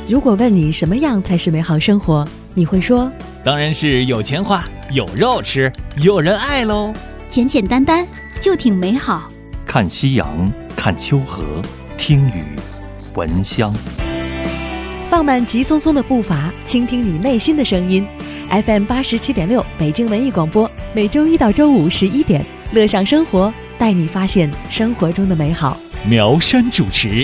如果问你什么样才是美好生活，你会说当然是有钱花，有肉吃，有人爱喽。 简简单单就挺美好。 看夕阳，看秋河，听雨，闻香。 放慢急匆匆的步伐，倾听你内心的声音。FM 87.6北京文艺广播，每周一到周五11点，乐享生活，带你发现生活中的美好。 苗山主持。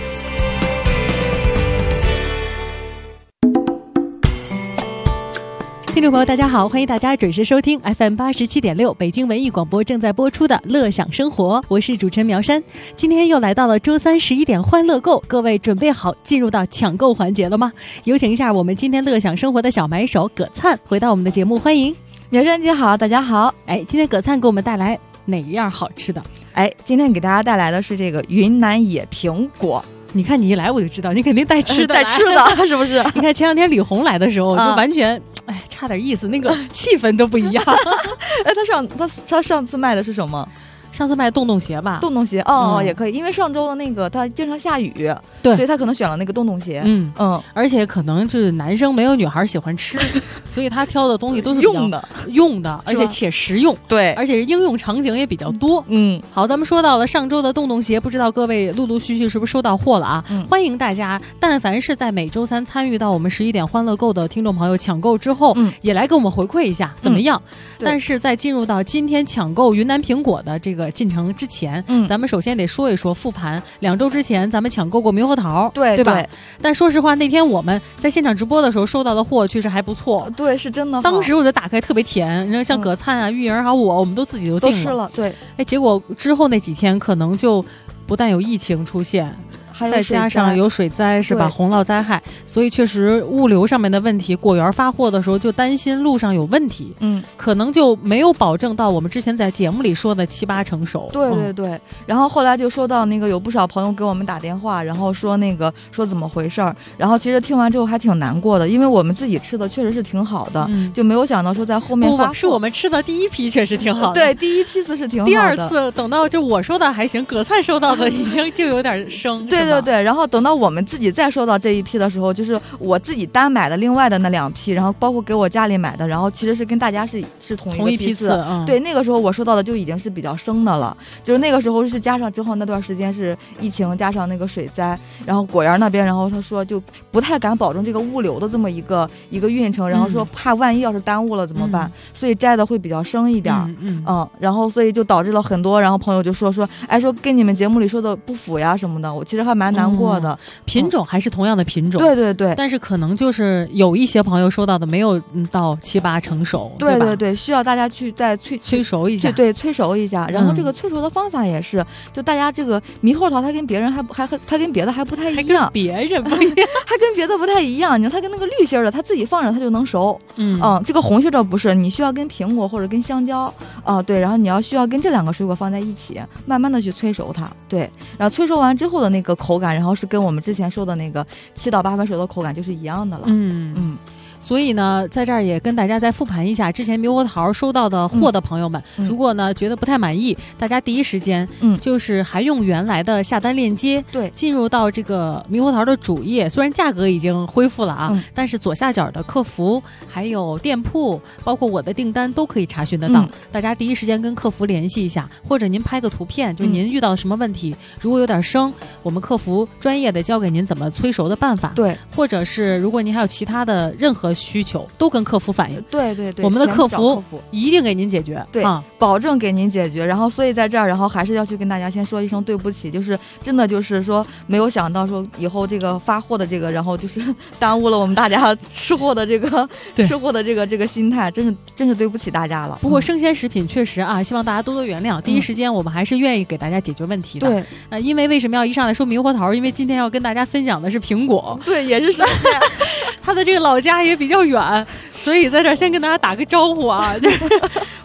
听众朋友大家好，欢迎大家准时收听 FM 87.6北京文艺广播正在播出的乐享生活，我是主持人苗山。今天又来到了周三11点欢乐购，各位准备好进入到抢购环节了吗？有请一下我们今天乐享生活的小买手葛灿回到我们的节目，欢迎。 苗山姐好，大家好。 今天葛灿给我们带来哪一样好吃的？ 今天给大家带来的是这个云南野苹果。 你看你一来我就知道你肯定带吃的， 带吃的是不是？ 你看前两天李红来的时候就完全差点意思，那个气氛都不一样。 他上次卖的是什么？ 上次卖洞洞鞋吧。 洞洞鞋也可以，因为上周的那个他经常下雨， 对， 所以他可能选了那个洞洞鞋。 而且可能是男生没有女孩喜欢吃，所以他挑的东西都是用的，而且且实用。 对， 而且应用场景也比较多。好，咱们说到了上周的洞洞鞋，不知道各位陆陆续续是不是收到货了啊？欢迎大家，但凡是在每周三参与到我们11点欢乐购的听众朋友抢购之后，也来给我们回馈一下怎么样。但是在进入到今天抢购云南苹果的这个进程之前，咱们首先得说一说复盘2周之前咱们抢购过猕猴桃，对吧？但说实话，那天我们在现场直播的时候收到的货确实还不错， 对，是真的好。 当时我就打开特别甜，你看像葛灿啊、玉莹还有我们都自己都订了， 都吃了。对， 结果之后那几天可能就不但有疫情出现，再加上有水灾是吧？洪涝灾害，所以确实物流上面的问题，果园发货的时候就担心路上有问题，可能就没有保证到我们之前在节目里说的7、8成熟。 对，然后后来就收到那个有不少朋友给我们打电话，然后说说怎么回事儿，然后其实听完之后还挺难过的，因为我们自己吃的确实是挺好的，就没有想到说在后面发货。 是我们吃的第一批确实挺好的， 对，第一批次是挺好的， 第二次等到就我收到还行，葛灿收到的已经就有点生。 对，然后等到我们自己再收到这一批的时候，就是我自己单买的另外的那2批，然后包括给我家里买的，然后其实是跟大家是同一批次。对，那个时候我收到的就已经是比较生的了，就是那个时候是加上之后那段时间是疫情加上那个水灾，然后果园那边，然后他说就不太敢保证这个物流的这么一个运程，然后说怕万一要是耽误了怎么办，所以摘的会比较生一点。然后所以就导致了很多，然后朋友就说跟你们节目里说的不符呀什么的，我其实还蛮难过的。 品种还是同样的品种， 对， 但是可能就是有一些朋友收到的没有到7、8成熟， 对，需要大家去再催熟一下，催熟一下。然后这个催熟的方法也是，就大家这个猕猴桃它跟别人它跟别的还不太一样， 别人不一样， 它跟别的不太一样。你看它跟那个绿心的，它自己放着它就能熟，这个红心的不是，你需要跟苹果或者跟香蕉对，然后你需要跟这2个水果放在一起，慢慢的去催熟它，对，然后催熟完之后的那个口感，然后是跟我们之前说的那个7到8分熟的口感就是一样的了。 所以呢，在这儿也跟大家再复盘一下之前猕猴桃收到的货的朋友们，如果呢觉得不太满意，大家第一时间就是还用原来的下单链接，进入到这个猕猴桃的主页，虽然价格已经恢复了啊，但是左下角的客服还有店铺，包括我的订单都可以查询得到。大家第一时间跟客服联系一下，或者您拍个图片，就您遇到什么问题，如果有点生，我们客服专业的教给您怎么催熟的办法。对，或者是如果您还有其他的任何需求，都跟客服反映。对，我们的客服一定给您解决。对， 保证给您解决。然后所以在这儿，然后还是要去跟大家先说一声对不起，就是真的就是说没有想到说以后这个发货的这个，然后就是耽误了我们大家吃货的这个心态，真是对不起大家了。 不过生鲜食品确实啊，希望大家多多原谅。第一时间我们还是愿意给大家解决问题的。对，因为为什么要一上来说猕猴桃？因为今天要跟大家分享的是苹果。 对，也是生鲜。 他的这个老家也比较远，所以在这儿先跟大家打个招呼啊，就是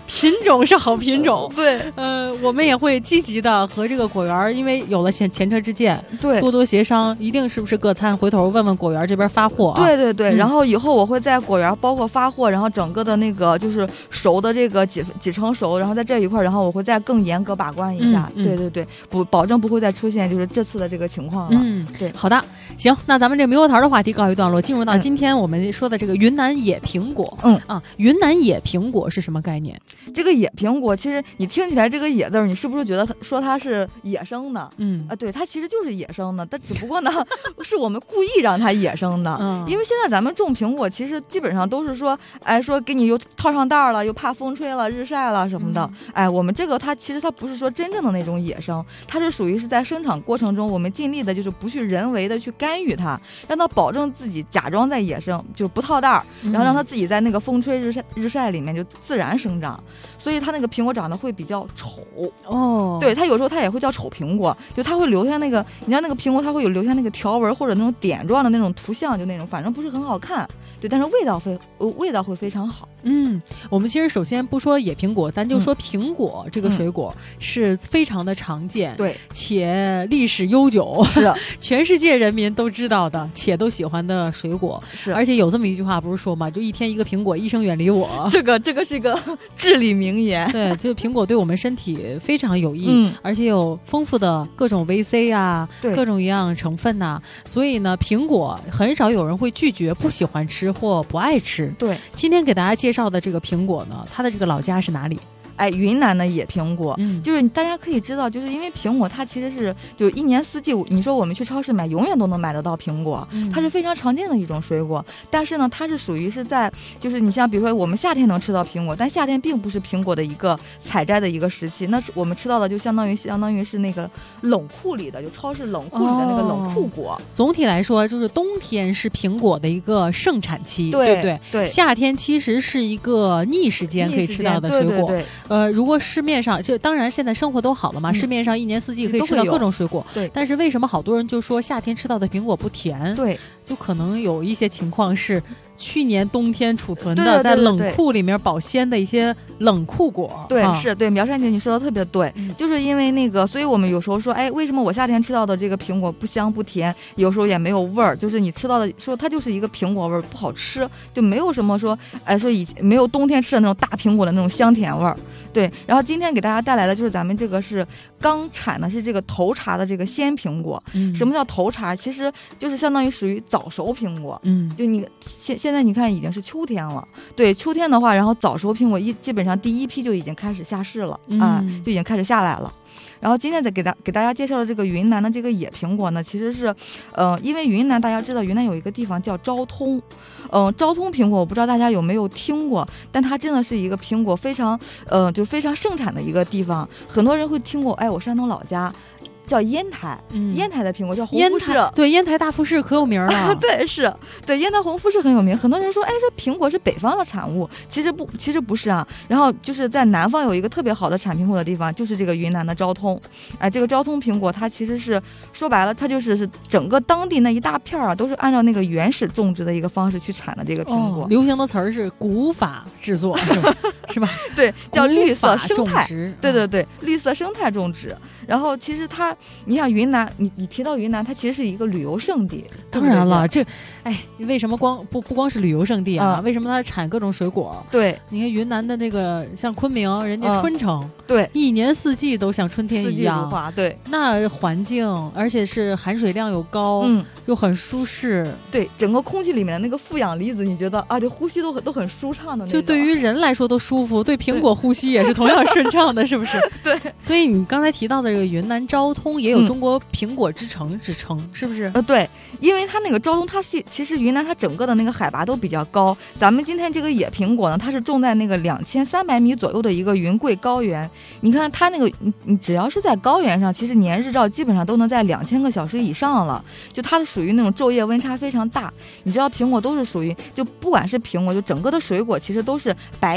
品种是好品种。 对， 我们也会积极的和这个果园，因为有了前车之鉴， 对， 多协商，一定是不是各餐，回头问问果园这边发货啊。 对对对，然后以后我会在果园包括发货，然后整个的那个就是熟的这个几成熟，然后在这一块，然后我会再更严格把关一下。对对对，保证不会再出现就是这次的这个情况了。对， 好的，行，那咱们这猕猴桃的话题告一段落，进入到今天我们说的这个云南野苹果。云南野苹果是什么概念？ 这个野苹果，其实你听起来这个野字，你是不是觉得它是野生的？对，它其实就是野生的，但只不过呢，是我们故意让它野生的。因为现在咱们种苹果，其实基本上都是说，说给你又套上袋了，又怕风吹了、日晒了什么的。我们这个其实它不是说真正的那种野生，它是属于是在生产过程中，我们尽力的就是不去人为的去干预它，让它保证自己假装在野生，就是不套袋儿，然后让它自己在那个风吹日晒里面就自然生长，所以它那个苹果长得会比较丑。对，它有时候它也会叫丑苹果，就它会留下那个，你知道那个苹果它会有留下那个条纹或者那种点状的那种图像，就那种反正不是很好看。对，但是味道会非常好。 我们其实首先不说野苹果，咱就说苹果这个水果是非常的常见， 对， 且历史悠久， 是全世界人民都知道的，且都喜欢的水果。 是， 而且有这么一句话不是说嘛，就一天一个苹果，医生远离我。 这个是一个至理名言。 对，就苹果对我们身体非常有益，而且有丰富的各种维 C 啊，各种营养成分呐，所以呢，苹果很少有人会拒绝、不喜欢吃或不爱吃。 对， 今天给大家介绍的这个苹果呢，它的这个老家是哪里？ 云南的野苹果，就是大家可以知道，就是因为苹果它其实是就一年四季，你说我们去超市买，永远都能买得到苹果，它是非常常见的一种水果。但是呢，它是属于是在就是你像比如说我们夏天能吃到苹果，但夏天并不是苹果的一个采摘的一个时期，那是我们吃到的就相当于是那个冷库里的，就超市冷库里的那个冷库果。 总体来说，就是冬天是苹果的一个盛产期，对不对？ 对， 夏天其实是一个逆时间可以吃到的水果。 对。 如果市面上就当然现在生活都好了嘛，市面上一年四季可以吃到各种水果。 对， 但是为什么好多人就说夏天吃到的苹果不甜？ 对， 就可能有一些情况是去年冬天储存的，在冷库里面保鲜的一些冷库果。 对，是对，苗山姐你说的特别对，就是因为那个，所以我们有时候说，为什么我夏天吃到的这个苹果不香不甜，有时候也没有味儿，就是你吃到的说它就是一个苹果味儿，不好吃，就没有什么说，说没有冬天吃的那种大苹果的那种香甜味儿。对，然后今天给大家带来的就是咱们这个是刚产的是这个头茬的这个鲜苹果。什么叫头茬？其实就是相当于属于早熟苹果。就你现在你看已经是秋天了，对，秋天的话，然后早熟苹果基本上第一批就已经开始下市了就已经开始下来了。然后今天再给大家介绍的这个云南的这个野苹果呢，其实是，因为云南大家知道，云南有一个地方叫昭通，昭通苹果我不知道大家有没有听过，但它真的是一个苹果非常，就非常盛产的一个地方，很多人会听过，我山东老家。叫烟台，烟台的苹果叫红富士， 对，烟台大富士可有名了。 对，是对，烟台红富士很有名。很多人说，这苹果是北方的产物，其实不是啊。然后就是在南方有一个特别好的产苹果的地方，就是这个云南的昭通。这个昭通苹果它其实是说白了，它就是整个当地那一大片啊，都是按照那个原始种植的一个方式去产的这个苹果。 流行的词儿是古法制作，是吧？ 对，叫绿色生态。对，绿色生态种植。然后其实它，你想云南，你提到云南，它其实是一个旅游胜地。 当然了，为什么不光是旅游胜地啊？为什么它产各种水果？ 对， 你看云南的那个像昆明，人家春城， 对， 一年四季都像春天一样， 四季如花，对， 那环境而且是含水量又高，又很舒适， 对，整个空气里面的那个负氧离子，你觉得就呼吸都很舒畅的那种， 就对于人来说都舒服，对苹果呼吸也是同样顺畅的，是不是？ 对， 所以你刚才提到的这个云南昭通也有中国苹果之城之称，是不是？ 对，因为它那个昭通，它其实云南它整个的那个海拔都比较高。咱们今天这个野苹果呢，它是种在那个2300米左右的一个云贵高原。你看它那个，你只要是在高原上，其实年日照基本上都能在2000个小时以上了。就它是属于那种昼夜温差非常大。你知道苹果都是属于，就不管是苹果，就整个的水果其实都是白天它会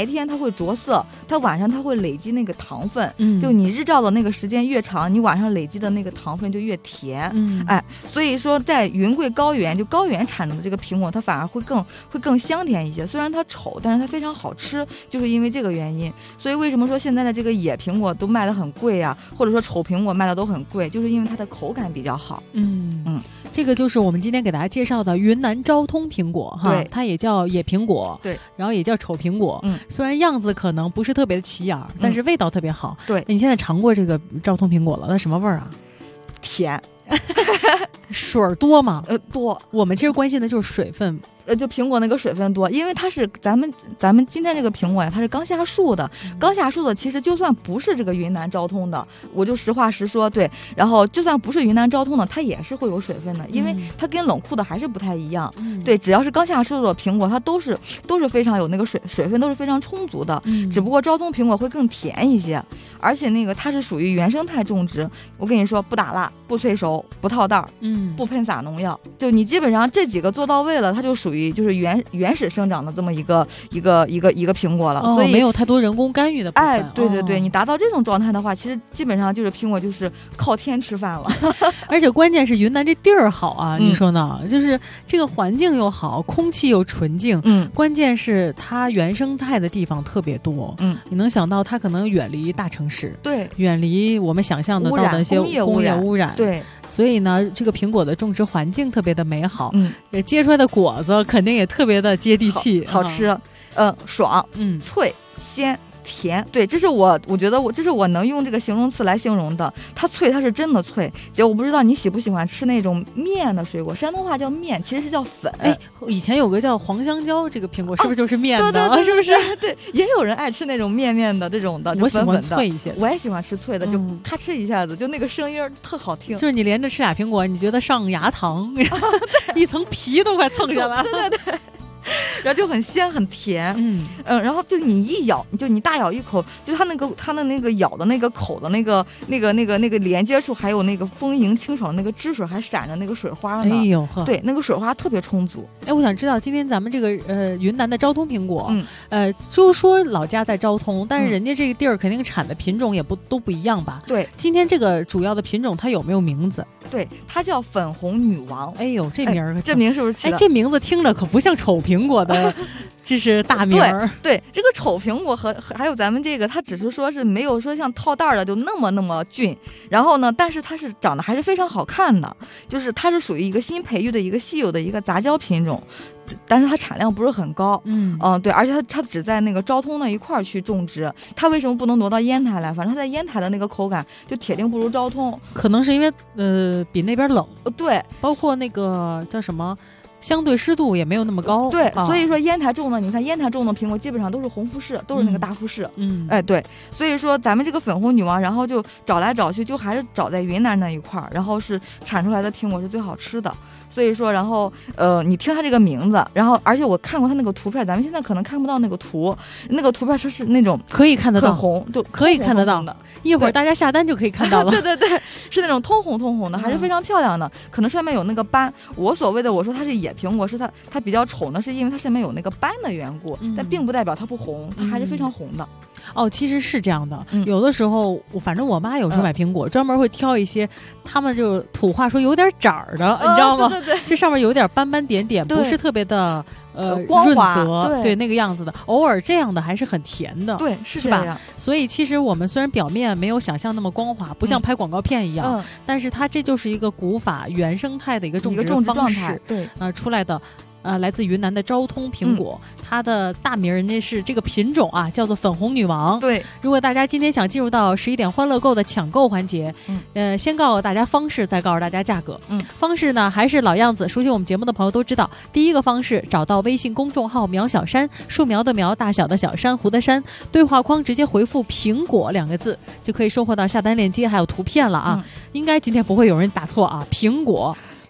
着色，它晚上它会累积那个糖分，就你日照的那个时间越长，你晚上累积的那个糖分就越甜，所以说在云贵高原，就高原产的这个苹果，它反而会更香甜一些。虽然它丑，但是它非常好吃，就是因为这个原因。所以为什么说现在的这个野苹果都卖得很贵啊，或者说丑苹果卖的都很贵，就是因为它的口感比较好。 这个就是我们今天给大家介绍的云南昭通苹果哈， 对， 它也叫野苹果， 对， 然后也叫丑苹果，虽然样子可能不是特别的起眼，但是味道特别好。 对， 你现在尝过这个昭通苹果了？那什么味儿啊？ 甜。 水儿多吗？ 多。 我们其实关心的就是水分。 就苹果那个水分多，因为它是咱们今天这个苹果呀，它是刚下树的，刚下树的，其实就算不是这个云南昭通的，我就实话实说，对，然后就算不是云南昭通的，它也是会有水分的，因为它跟冷库的还是不太一样，对，只要是刚下树的苹果，它都是非常有那个水分都是非常充足的，只不过昭通苹果会更甜一些，而且那个它是属于原生态种植，我跟你说，不打蜡，不催熟，不套袋，不喷洒农药，就你基本上这几个做到位了，它就属于就是原始生长的这么一个苹果了，所以没有太多人工干预的部分。 对，你达到这种状态的话，其实基本上就是苹果就是靠天吃饭了。 而且关键是云南这地儿好啊，你说呢？就是这个环境又好，空气又纯净，关键是它原生态的地方特别多，你能想到它可能远离大城市， 对， 远离我们想象得到的一些工业污染， 对， 所以呢，这个苹果的种植环境特别的美好，结出来的果子肯定也特别的接地气， 好吃，爽，脆，鲜。甜，对，这是我觉得这是我能用这个形容词来形容的。它脆，它是真的脆。姐，我不知道你喜不喜欢吃那种面的水果，山东话叫面，其实是叫粉。 以前有个叫黄香蕉，这个苹果是不是就是面的？ 对， 是不是？ 对，也有人爱吃那种面的这种的， 我喜欢脆一些， 我也喜欢吃脆的，就咔哧一下子，就那个声音特好听。 就是你连着吃俩苹果，你觉得上牙疼，一层皮都快蹭下来了。 对。然后就很鲜很甜，然后就你一咬，就你大咬一口，就它的那个咬的那个口的那个连接处，还有那个丰盈清爽的那个汁水，还闪着那个水花呢。 哎呦呵， 对，那个水花特别充足。 我想知道今天咱们这个云南的昭通苹果，就说老家在昭通，但是人家这个地儿肯定产的品种也都不一样吧？ 对， 今天这个主要的品种它有没有名字？ 对，它叫粉红女王。 哎呦，这名儿， 这名是不是起的？ 这名字听着可不像丑苹果的，这是大名儿。 对，这个丑苹果还有咱们这个，它只是说是没有说像套袋的就那么俊，然后呢，但是它是长得还是非常好看的，就是它是属于一个新培育的一个稀有的一个杂交品种。但是它产量不是很高，对，而且它只在那个昭通那一块去种植。它为什么不能挪到烟台来？反正它在烟台的那个口感就铁定不如昭通， 可能是因为比那边冷， 对， 包括那个叫什么，相对湿度也没有那么高， 对，所以说烟台种的，你看烟台种的苹果基本上都是红富士，都是那个大富士，对，所以说咱们这个粉红女王，然后就找来找去，就还是找在云南那一块，然后是产出来的苹果是最好吃的。所以说，然后你听它这个名字，然后而且我看过它那个图片，咱们现在可能看不到那个图，那个图片是那种可以看得到， 很红，就可以看得到的。一会儿大家下单就可以看到了。 对，是那种通红的，还是非常漂亮的。可能上面有那个斑。我所谓的我说它是野苹果，是它比较丑呢，是因为它上面有那个斑的缘故，但并不代表它不红，它还是非常红的。 其实是这样的，有的时候反正我妈有时候买苹果，专门会挑一些他们就土话说有点褶儿的，你知道吗？ 对， 这上面有点斑斑点点，不是特别的光滑， 润泽，对那个样子的。偶尔这样的还是很甜的， 对，是吧？ 所以其实我们虽然表面没有想象那么光滑，不像拍广告片一样，但是它这就是一个古法原生态的一个种植方式， 对， 出来的。来自云南的昭通苹果，它的大名人家是这个品种啊，叫做粉红女王。 对， 如果大家今天想进入到11点欢乐购的抢购环节，先告诉大家方式，再告诉大家价格。方式呢还是老样子，熟悉我们节目的朋友都知道。第一个方式，找到微信公众号苗小山，树苗的苗，大小的小，珊瑚的珊，对话框直接回复苹果2个字，就可以收获到下单链接还有图片了啊。应该今天不会有人打错啊，苹果。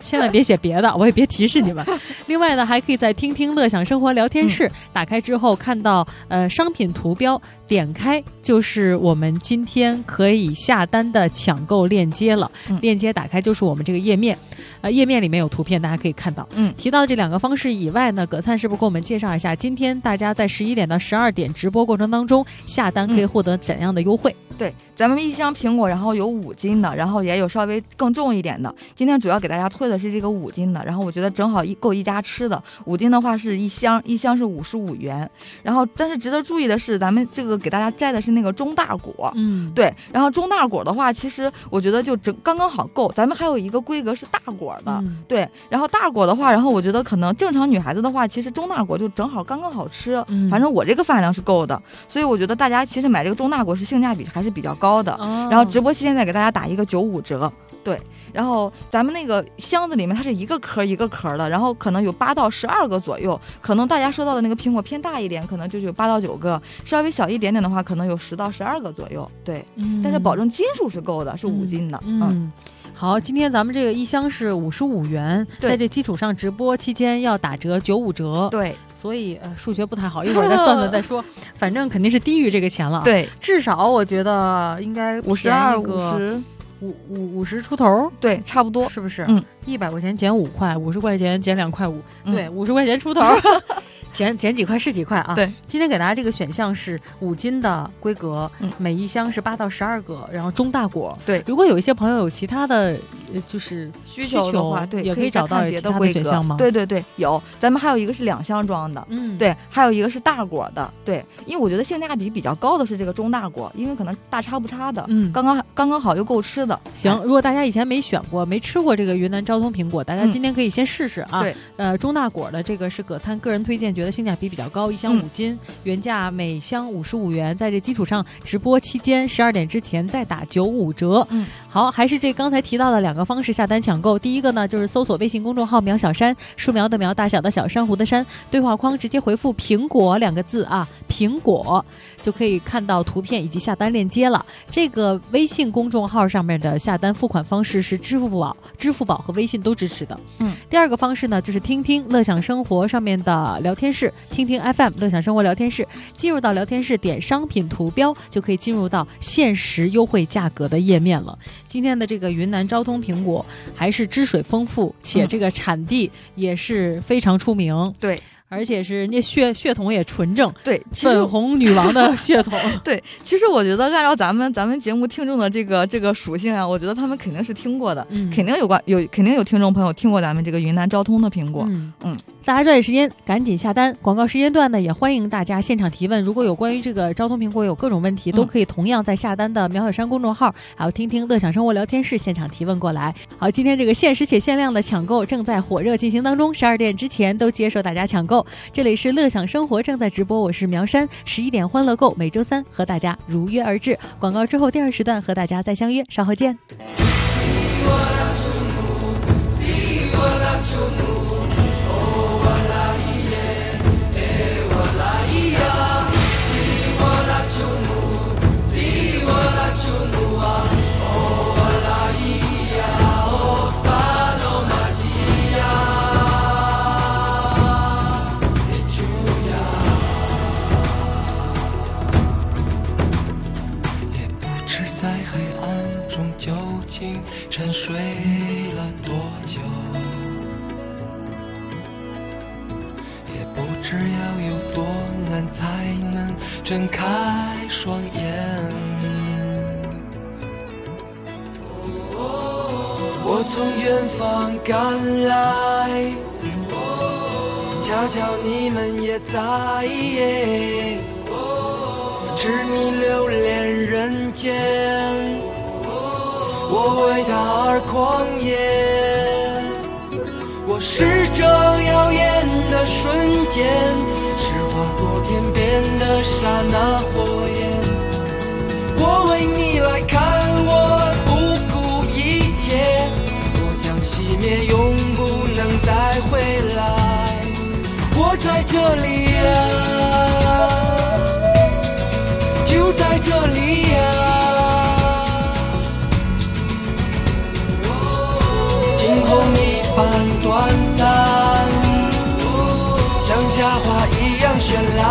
千万别写别的，我也别提示你们。另外呢，还可以在听听乐享生活聊天室，打开之后看到商品图标，点开就是我们今天可以下单的抢购链接了。链接打开就是我们这个页面，页面里面有图片，大家可以看到。提到这2个方式以外呢，葛灿是不是给我们介绍一下，今天大家在11点到12点直播过程当中下单可以获得怎样的优惠？ 对，咱们1箱苹果，然后有5斤的，然后也有稍微更重一点的。今天主要给大家推的是这个5斤的，然后我觉得正好够一家吃的。5斤的话是1箱是55元。然后，但是值得注意的是，咱们这个给大家摘的是那个中大果，对。然后中大果的话，其实我觉得就刚刚好够。咱们还有一个规格是大果的，对。然后大果的话，然后我觉得可能正常女孩子的话，其实中大果就正好刚刚好吃。反正我这个饭量是够的，所以我觉得大家其实买这个中大果是性价比还是比较高的。然后直播期间再给大家打一个95折，对。然后咱们那个箱子里面它是一个壳一个壳的，然后可能有8到12个左右，可能大家收到的那个苹果偏大一点，可能就是有8到9个，稍微小一点点的话，可能有10到12个左右，对。但是保证斤数是够的，是5斤的。 好，今天咱们这个1箱是55元，在这基础上直播期间要打折95折， 对。 所以数学不太好，一会儿再算算再说。反正肯定是低于这个钱了， 对， 至少我觉得应该 52、 50出头， 对，差不多， 是不是？100块钱减5块，50块钱减2块5，对，50块钱出头。减几块是几块啊？ 对， 今天给大家这个选项是5斤的规格，每1箱是8到12个，然后中大果。 对， 如果有一些朋友有其他的就是需求的话，对， 也可以找到其他的选项吗？ 对对对，有。咱们还有一个是2箱装的，对，还有一个是大果的，对。因为我觉得性价比比较高的是这个中大果，因为可能大差不差的，刚刚好又够吃的。 行，如果大家以前没选过、没吃过这个云南昭通苹果，大家今天可以先试试啊。 对， 中大果的这个是葛灿个人推荐，觉得性价比比较高，1箱5斤，原价每箱55元，在这基础上直播期间12点之前再打95折。好，还是这刚才提到的2个方式下单抢购。第一个呢，就是搜索微信公众号苗小山，树苗的苗，大小的小，珊瑚的珊，对话框直接回复苹果2个字啊，苹果就可以看到图片以及下单链接了。这个微信公众号上面的下单付款方式是支付宝和微信都支持的。第2个方式呢，就是听听乐享生活上面的聊天室，听听 FM 乐享生活聊天室，进入到聊天室点商品图标就可以进入到限时优惠价格的页面了。今天的这个云南昭通苹果还是汁水丰富，且这个产地也是非常出名。 对， 而且是那血统也纯正， 对， 粉红女王的血统。 对，其实我觉得按照咱们节目听众的这个属性啊，我觉得他们肯定是听过的，肯定有听众朋友听过咱们这个云南昭通的苹果。大家抓紧时间赶紧下单。广告时间段呢，也欢迎大家现场提问，如果有关于这个昭通苹果有各种问题，都可以同样在下单的苗小山公众号还有听听乐享生活聊天室现场提问过来。好，今天这个限时且限量的抢购正在火热进行当中，12点之前都接受大家抢购。这里是乐享生活正在直播，我是苗山，11点欢乐购，每周3和大家如约而至。广告之后第2时段和大家再相约，稍后见。 沉睡了多久，也不知要有多难才能睁开双眼。我从远方赶来，恰巧你们也在，痴迷流连人间，我为他而狂野，我是这耀眼的瞬间，是划过天边的刹那火焰。我为你来看，我不顾一切，我将熄灭，永不能再回来。我在这里啊，就在这里啊。今后你把夏花一样绚烂。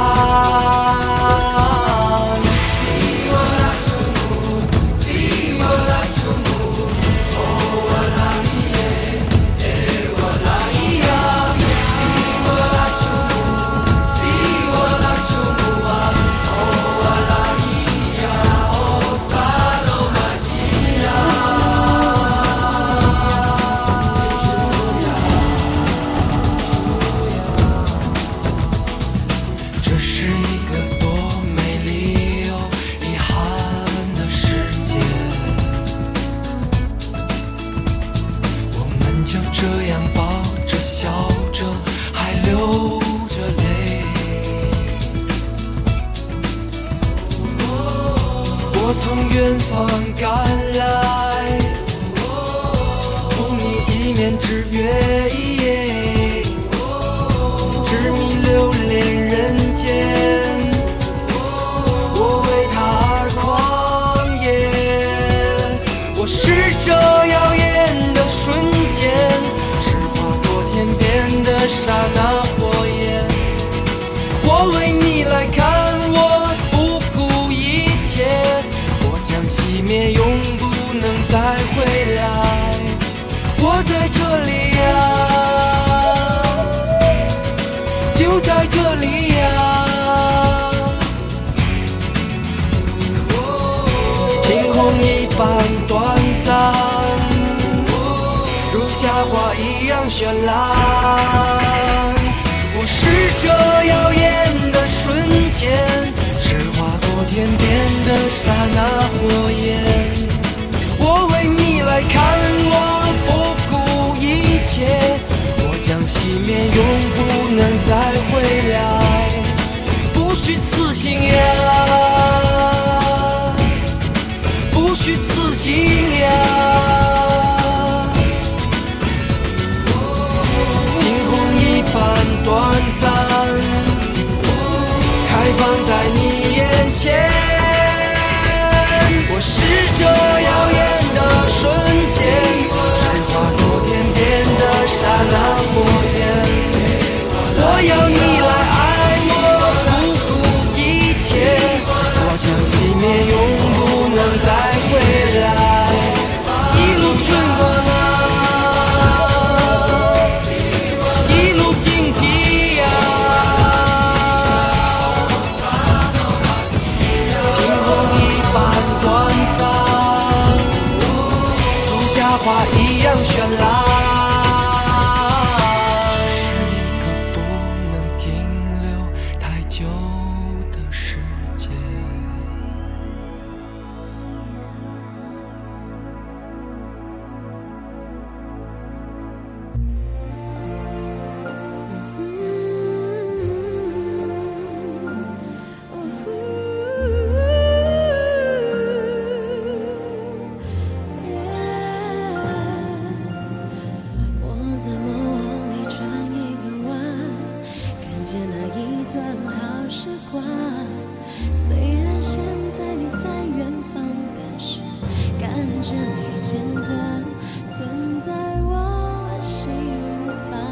从远方赶来，送你一面之约，执迷留恋人间，我为他而狂野。我是这耀眼的瞬间，是划过天边的刹那火焰。我为你来看，我不顾一切，熄灭，永不能再回来。我在这里呀，就在这里呀。惊鸿一般短暂，如夏花一样绚烂。我是这耀眼的瞬间，是划过天边的刹那火焰。我为你来看，我不顾一切，我将熄灭，永不能再回来。不虚此行呀，不虚此行呀。惊鸿一般短暂，开放在你眼前。我是这耀眼的瞬间，是划过天边的刹那火焰。我要你来爱我，不顾一切，我将熄灭，永不能再回来。一路春光啊，一路荆棘呀，惊鸿一般短暂，如夏花一样绚烂。是一个不能停留太久的世界。 我在梦里转一个弯，看见那一段好时光。虽然现在你在远方，但是感觉没间断，存在我心房。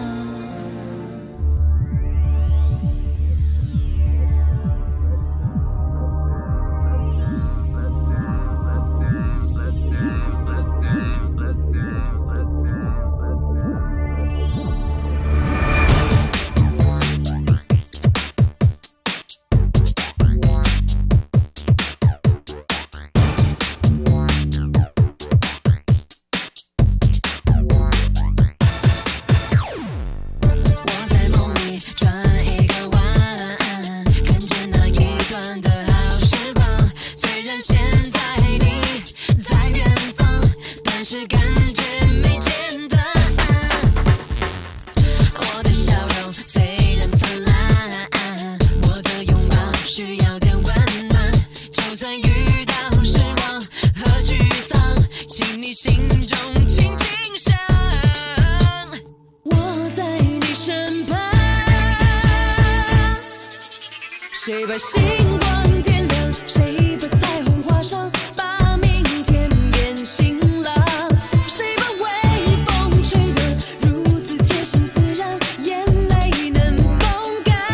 谁把星光点亮？谁把彩虹画上？把明天变晴朗。谁把微风吹得如此贴心自然？眼泪能风干。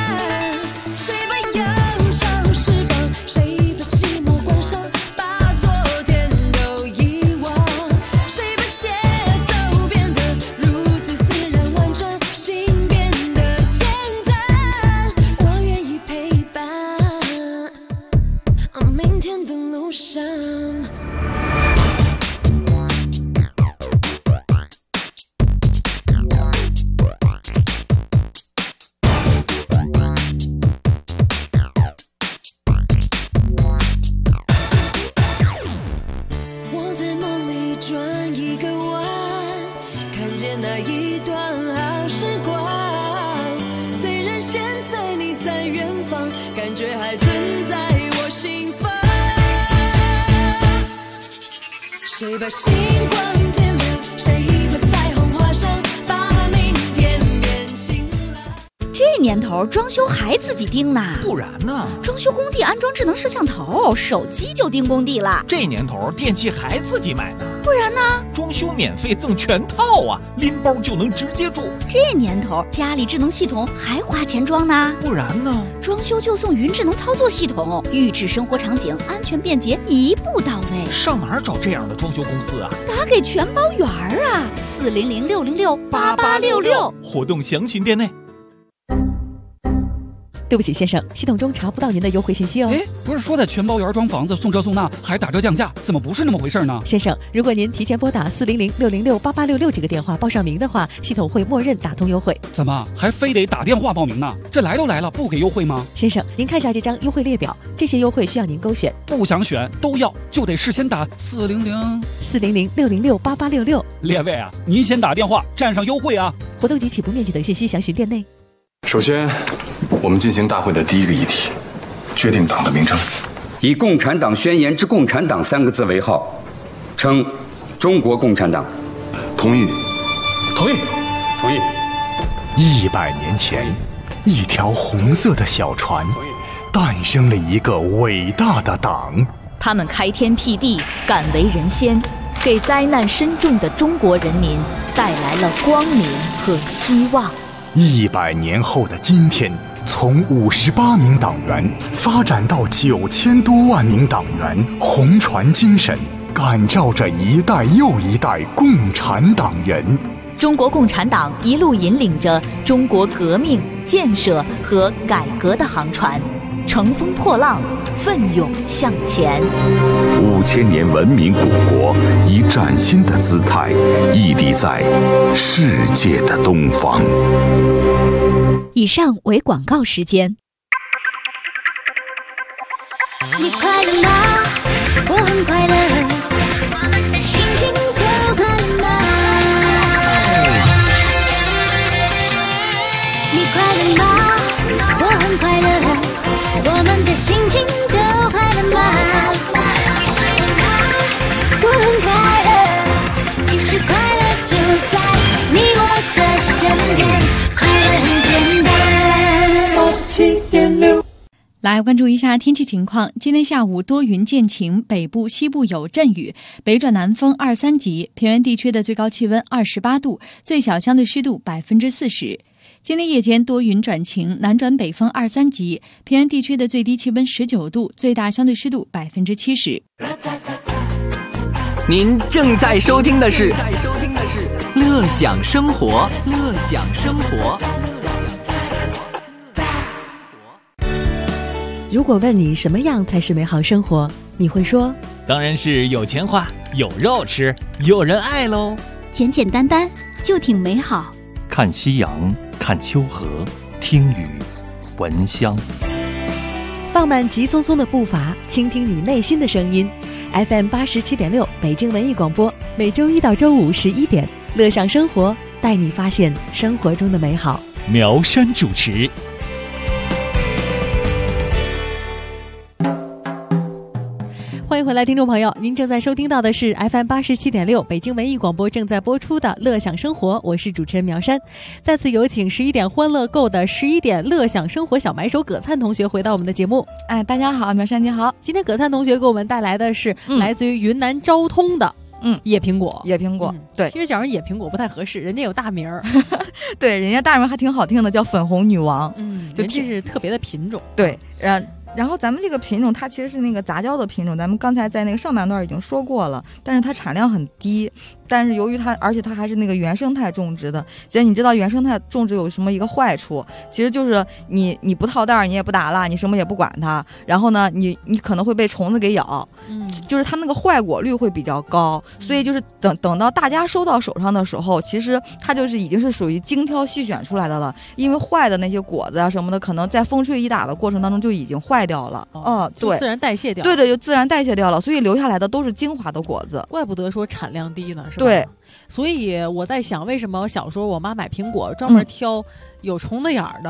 现随你在远方，感觉还存在我心房。谁把星光点亮，谁把彩虹画上，把明天变晴朗。 这年头装修还自己盯呢？ 不然呢？ 装修工地安装智能摄像头，手机就盯工地了。 这年头电器还自己买呢？ 不然呢？ 装修免费赠全套啊，拎包就能直接住。 这年头家里智能系统还花钱装呢？ 不然呢？ 装修就送云智能操作系统，预制生活场景，安全便捷，一步到位。 上哪儿找这样的装修公司啊？ 打给全包园啊，400-606-8866， 活动详询店内。 对不起，先生，系统中查不到您的优惠信息哦。 不是说在全包园装房子送这送那还打折降价，怎么不是那么回事呢？ 先生，如果您提前拨打400-606-8866这个电话报上名的话，系统会默认打通优惠。 怎么还非得打电话报名呢？这来都来了，不给优惠吗？ 先生，您看下这张优惠列表，这些优惠需要您勾选。 不想选都要，就得事先打 400-606-8866。 列位啊，您先打电话占上优惠啊！ 活动及起步面积等信息详询店内。 首先，我们进行大会的第一个议题，决定党的名称。 以共产党宣言之共产党3个字为号，称中国共产党。 同意。 同意。同意。 100年前，一条红色的小船，诞生了一个伟大的党。 他们开天辟地，敢为人先，给灾难深重的中国人民带来了光明和希望。 100年后的今天，从58名党员发展到9000多万名党员，红船精神感召着一代又一代共产党人。 中国共产党一路引领着中国革命、建设和改革的航船，乘风破浪，奋勇向前。 5000年文明古国以崭新的姿态屹立在世界的东方。 以上为广告时间。 你快乐吗？我很快乐，心情都快乐吗？你快乐吗？我很快乐，我们的心情都快乐吗？我很快乐，其实快乐就在你我的身边，快乐很简单。7.6 来关注一下天气情况，今天下午多云见晴，北部、西部有阵雨，北转南风2、3级，平原地区的最高气温28度，最小相对湿度40%。今天夜间多云转晴，南转北风2、3级，平原地区的最低气温19度，最大相对湿度70%。 您正在收听的是乐享生活，乐享生活。 如果问你什么样才是美好生活，你会说当然是有钱花，有肉吃，有人爱喽。 简简单单就挺美好。 看夕阳，看秋荷，听雨，闻香。 放慢急匆匆的步伐，倾听你内心的声音。FM 87.6北京文艺广播，每周一到周五11点，乐享生活，带你发现生活中的美好。 苗山主持。 欢迎回来，听众朋友，您正在收听到的是 FM 87.6北京文艺广播正在播出的乐享生活，我是主持人苗山。再次有请11点欢乐购的11点乐享生活小买手葛灿同学回到我们的节目。 大家好，苗山你好。 今天葛灿同学给我们带来的是来自于云南昭通的野苹果。 野苹果，对， 其实讲成野苹果不太合适，人家有大名儿。 对，人家大名还挺好听的，叫粉红女王。 就这是特别的品种。 对，然后咱们这个品种它其实是那个杂交的品种，咱们刚才在那个上半段已经说过了，但是它产量很低，但是由于而且它还是那个原生态种植的。姐，你知道原生态种植有什么一个坏处？其实就是你不套袋，你也不打蜡，你什么也不管它，然后呢你可能会被虫子给咬，就是它那个坏果率会比较高，所以就是等到大家收到手上的时候，其实它就是已经是属于精挑细选出来的了，因为坏的那些果子啊什么的，可能在风吹雨打的过程当中就已经坏掉了。对， 自然代谢掉。 对，就自然代谢掉了，所以留下来的都是精华的果子。 怪不得说产量低呢，是吧？ 对， 所以我在想，为什么小时候我妈买苹果专门挑有虫子眼儿的，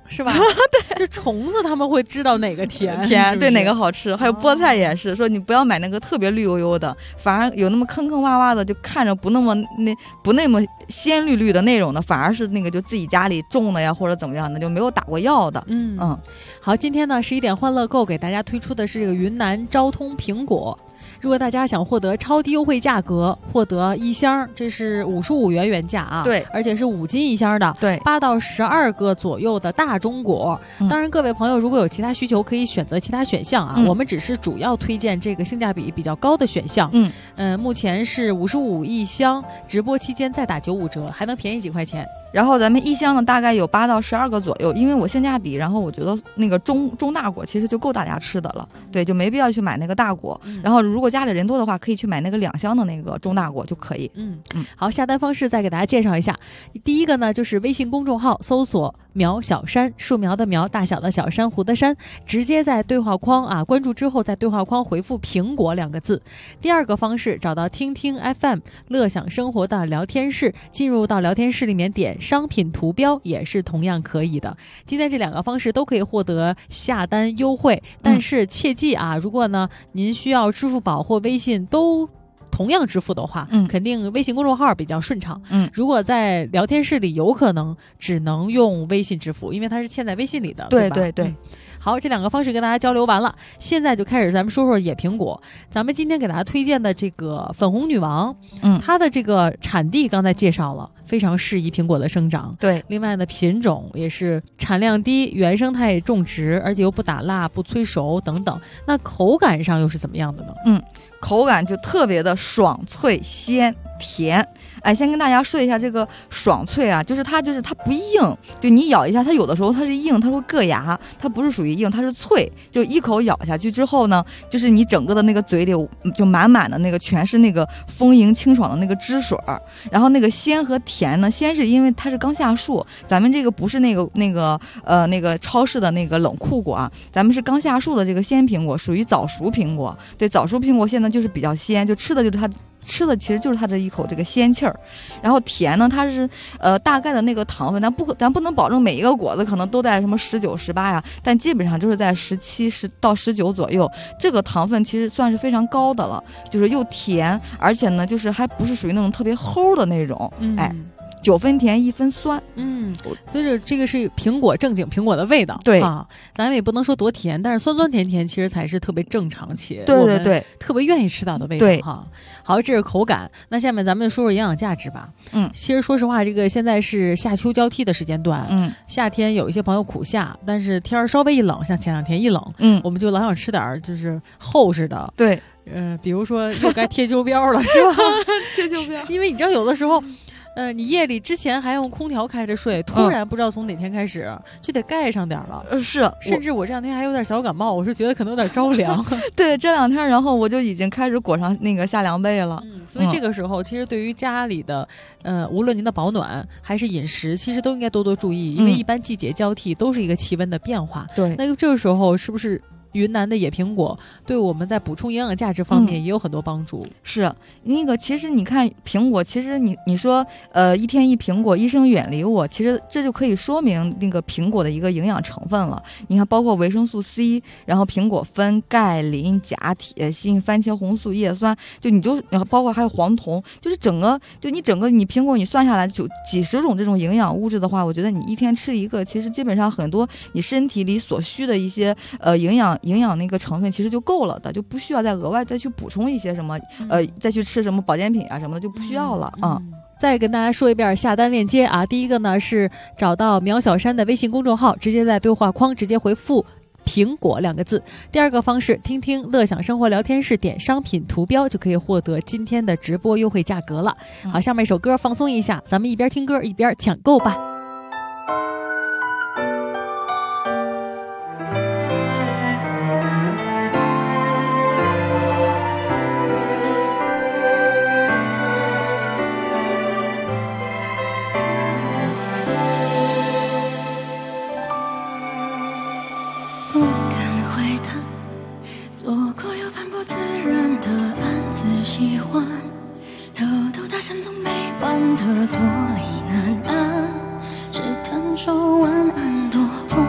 是吧？对，这虫子他们会知道哪个甜， 对哪个好吃。还有菠菜也是，说你不要买那个特别绿油油的，反而有那么坑坑洼洼的，就看着不那么鲜绿绿的那种的，反而是那个就自己家里种的呀，或者怎么样的，就没有打过药的。 好，今天呢11点欢乐购给大家推出的是这个云南昭通苹果。如果大家想获得超低优惠价格，获得一箱，这是55元原价啊， 对， 而且是5斤一箱的， 对 ，8到12个左右的大中果。当然，各位朋友如果有其他需求，可以选择其他选项啊。我们只是主要推荐这个性价比比较高的选项。目前是55一箱，直播期间再打95折，还能便宜几块钱。 然后咱们一箱呢大概有8到12个左右，因为我性价比，然后我觉得那个中大果其实就够大家吃的了，对，就没必要去买那个大果。然后如果家里人多的话，可以去买那个2箱的那个中大果就可以。 好，下单方式再给大家介绍一下。第一个呢就是微信公众号搜索苗小山，树苗的苗，大小的小，珊瑚的珊，直接在对话框啊关注之后，在对话框回复苹果2个字。第二个方式，找到听听 FM 乐享生活的聊天室，进入到聊天室里面点商品图标也是同样可以的。今天这2个方式都可以获得下单优惠，但是切记啊，如果呢您需要支付宝或微信都同样支付的话，肯定微信公众号比较顺畅。如果在聊天室里，有可能只能用微信支付，因为它是嵌在微信里的，对吧？ 对。 好，这2个方式跟大家交流完了，现在就开始咱们说说野苹果。咱们今天给大家推荐的这个粉红女王，它的这个产地刚才介绍了，非常适宜苹果的生长。 对， 另外呢，品种也是产量低，原生态种植，而且又不打蜡、不催熟等等。那口感上又是怎么样的呢？ 口感就特别的爽脆鲜甜。先跟大家说一下这个爽脆啊，就是它不硬，就你咬一下，它有的时候它是硬，它会硌牙，它不是属于硬，它是脆，就一口咬下去之后呢，就是你整个的那个嘴里就满满的那个全是那个丰盈清爽的那个汁水儿。然后那个鲜和甜呢，鲜是因为它是刚下树，咱们这个不是那个超市的那个冷库果啊，咱们是刚下树的这个鲜苹果，属于早熟苹果。对，早熟苹果现在就是比较鲜，就吃的其实就是它这一口这个鲜气儿。然后甜呢，它是大概的那个糖分，咱不能保证每一个果子可能都在什么19、18呀，但基本上就是在17到19左右，这个糖分其实算是非常高的了，就是又甜，而且呢就是还不是属于那种特别齁的那种。9分甜1分酸， 所以这个是苹果正经苹果的味道。 对啊，咱们也不能说多甜，但是酸酸甜甜其实才是特别正常且对特别愿意吃到的味道哈。好，这是口感。那下面咱们就说说营养价值吧。其实说实话，这个现在是夏秋交替的时间段。夏天有一些朋友苦夏，但是天儿稍微一冷，像前2天一冷，我们就老想吃点就是厚实的。 对， 比如说又该贴秋膘了，是吧？ 贴秋膘， 因为你知道有的时候。你夜里之前还用空调开着睡，突然不知道从哪天开始就得盖上点了。 是， 甚至我这2天还有点小感冒，我是觉得可能有点着凉。 对，这2天然后我就已经开始裹上那个夏凉被了。 所以这个时候其实对于家里的无论您的保暖还是饮食，其实都应该多多注意，因为一般季节交替都是一个气温的变化。 对， 那这个时候是不是云南的野苹果对我们在补充营养价值方面也有很多帮助？ 是那个，其实你看苹果，其实你说一天一苹果，医生远离我，其实这就可以说明那个苹果的一个营养成分了。你看，包括维生素 C， 然后苹果酚、钙、磷、钾、铁、锌、番茄红素、叶酸，包括还有黄酮，就是你苹果你算下来就几十种这种营养物质的话，我觉得你一天吃一个，其实基本上很多你身体里所需的一些营养那个成分其实就够了的，就不需要再额外再去补充一些什么再去吃什么保健品啊什么的就不需要了啊。 再跟大家说一遍下单链接啊，第一个呢是找到苗小山的微信公众号，直接在对话框直接回复苹果2个字。第二个方式，听听乐享生活聊天室，点商品图标就可以获得今天的直播优惠价格了。好，下面一首歌放松一下，咱们一边听歌一边抢购吧。 做过又攀不自然的暗自喜欢，偷偷搭讪总没完的坐立难安，试探说晚安多空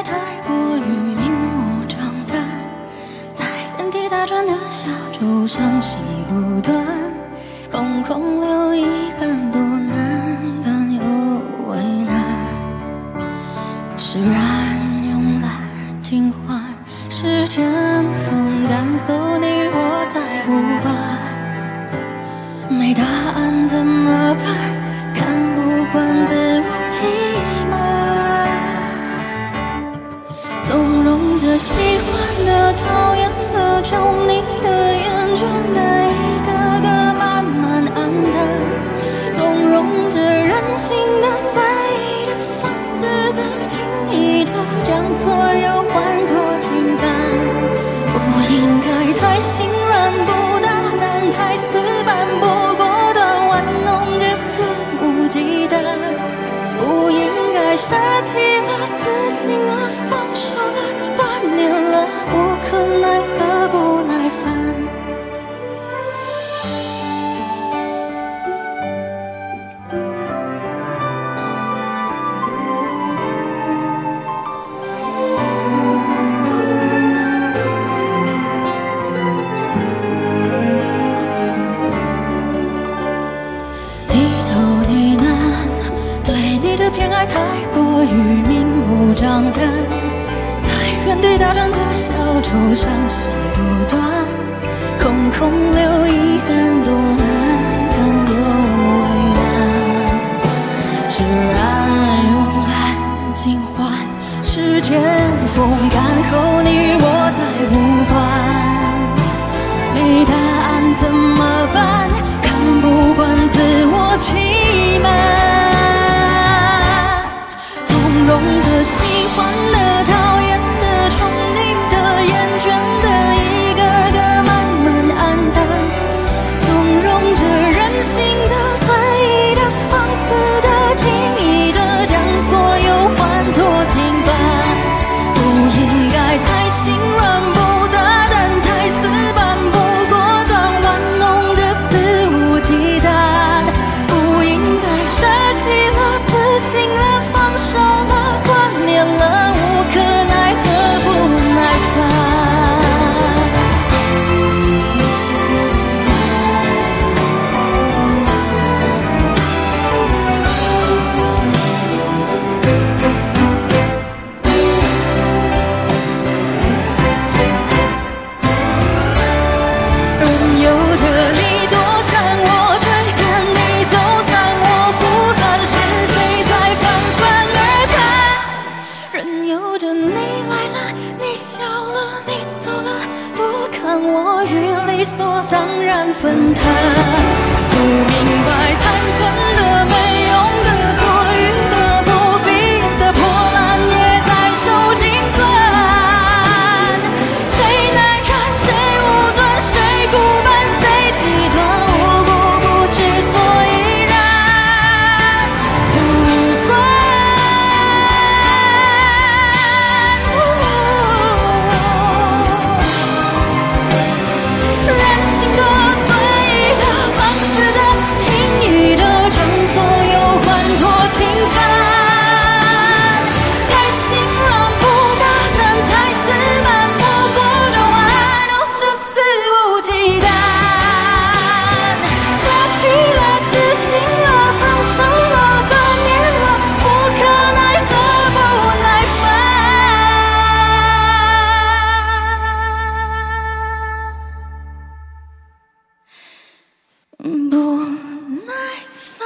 爱太过于明目张胆，在原地打转的小舟上戏不断，空空留遗憾，多难堪又为难。释然慵懒尽欢，时间风干后你我再无关。没答案怎么办？看不惯自我欺瞒，纵容着喜欢的、讨厌的、宠你的、厌倦的，一个个慢慢黯淡，纵容着任性的、随意的、放肆的、轻易的，将所有欢脱情感。不应该太心软，不大胆，太死板，不果断，玩弄着肆无忌惮。不应该舍弃了、死心了、放手了、断念了，无可奈何，不耐烦。偏爱太过于明目张胆，在原地打转的小舟上戏不断，空空留遗憾，多难堪又为难。释然慵懒尽欢，时间风干后你我再无关。没答案怎么办？看不惯自我欺瞒，纵容着喜欢的、讨厌的、宠你的、厌倦的，一个个慢慢黯淡，纵容着任性的、随意的、放肆的、轻易的，将所有欢脱侵犯。不应该太心软，不大胆，太死板，不果断，玩弄着肆无忌惮。不应该舍弃了、死心了、放手了、断念了，无可奈何，不耐烦。任由着你躲闪，我追赶你走散，我呼喊，是谁在反反而谈？任由着你来了，你笑了，你走了，不看我与理所当然分摊。不明白残存的、没用的、多余的、不必的、破烂也在手尽攥。谁难看，谁无端，谁孤单，谁极端，无故不知所以然。不管任性的、随意的、放肆的、轻易的，将所有欢脱侵犯。太心软，不大胆，太死板，不果断，玩弄着肆无忌惮。舍弃了、死心了、放手了、断念了，无可奈何，不耐烦，不耐烦。